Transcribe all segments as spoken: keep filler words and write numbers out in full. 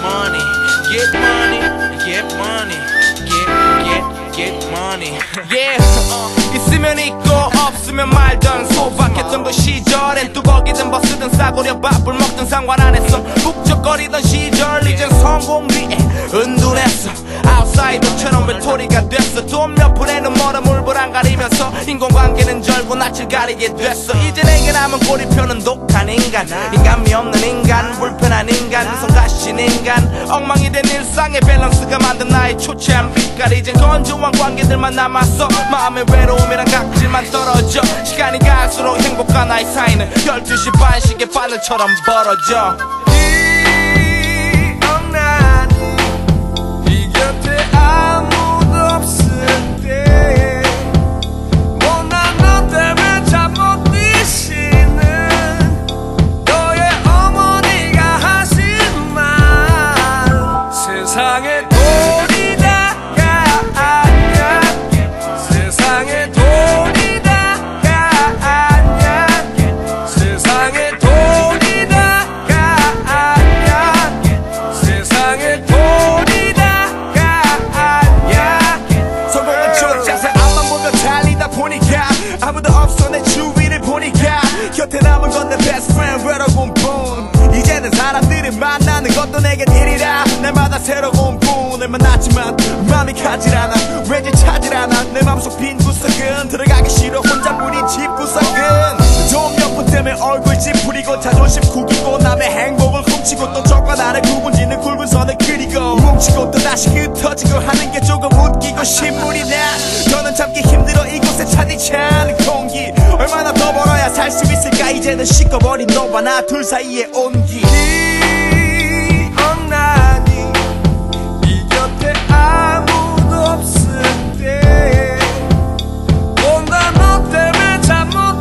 money, get money, get money, get, get, get money. Yeah, uh, 있으면 있고 없으면 말던 소박했던 그 시절엔 뚜벅이든 버스든 싸구려 밥을 먹든 상관 안 했어. 북적거리던 시절 이젠 성공 위에 은둔했어. 아웃사이더처럼 외톨이가 됐어. 돈 몇 푼에는 멀어 물불 안 가리면서 인공관계는 절고 낯을 가리게 됐어. 이제 내게 남은 꼬리표는 독한 인간, 인간미 없는 인간, 불편한 인간, 성가신 인간, 엉망이 된 일상의 밸런스가 만든 나의 초췌한 빛깔. 이젠 건조한 관계들만 남았어. 마음의 외로움이란 각질만 떨어져. 시간이 갈수록 행복한 나의 사이는 열두 시 반씩의 바늘처럼 벌어져. 세상에 돈이 다가 아냐, 세상에 돈이 다가 아냐, 세상에 돈이 다가 아냐, 세상에 돈이 다가 아냐. 성공은 쫓아서 앞만 보며 달리다 보니까 아무도 없어 내 주위를 보니까 곁에 남은 건 내 best friend 외로운 뿐. 이제는 사람들을 만나는 것도 내겐 일이라. 날마다 새로운 분을 만났지만 맘이 가질 않아. 왠지 찾질 않아. 내 맘속 빈 구석은 들어가기 싫어. 혼자뿐인 집구석은 돈 몇 푼 때문에 얼굴 찌푸리고 자존심 구기고 남의 행복을 훔치고 또 적과 나를 구분짓는 굵은 선을 그리고 뭉치고 또 다시 흩어지고 하는 게 조금 웃기고 신물이 나. 너는 참기 힘들어 이곳에 차디지 않은 공기. 얼마나 더 벌어야 살 수 있을까. 이제는 식어버린 너와 나 둘 사이의 온기. 기억나니 이 곁에 아무도 없을 때 뭔가 너 때문에 잠 못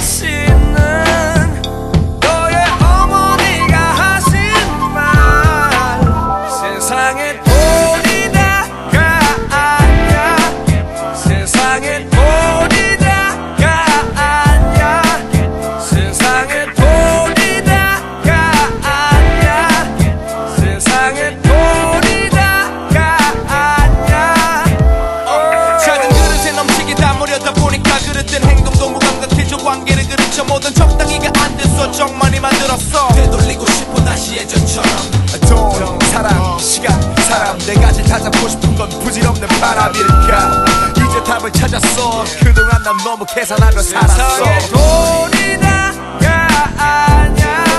드시는 너의 어머니가 하신 말. 세상에 돈이 다가 아냐, 세상에 돈이 다가 아냐, 세상에 돈이 다가 아냐, 세상에 돈이 다가 아냐. 작은 그릇에 넘치게 담으려다 보니까 그릇된 행동도 무감각해져. 관계를 그르쳐 모든 적당히가 안 돼서 정말이 만들었어. 되돌리고 싶어 다시 예전처럼. 돈, 사랑, 시간, 사람 네 가지 다 잡고 싶은 건 부질없는 바람일까. 이제 답을 찾았어. 그동안 난 너무 계산하며 살았어. 세상에 돈이 다가 아냐,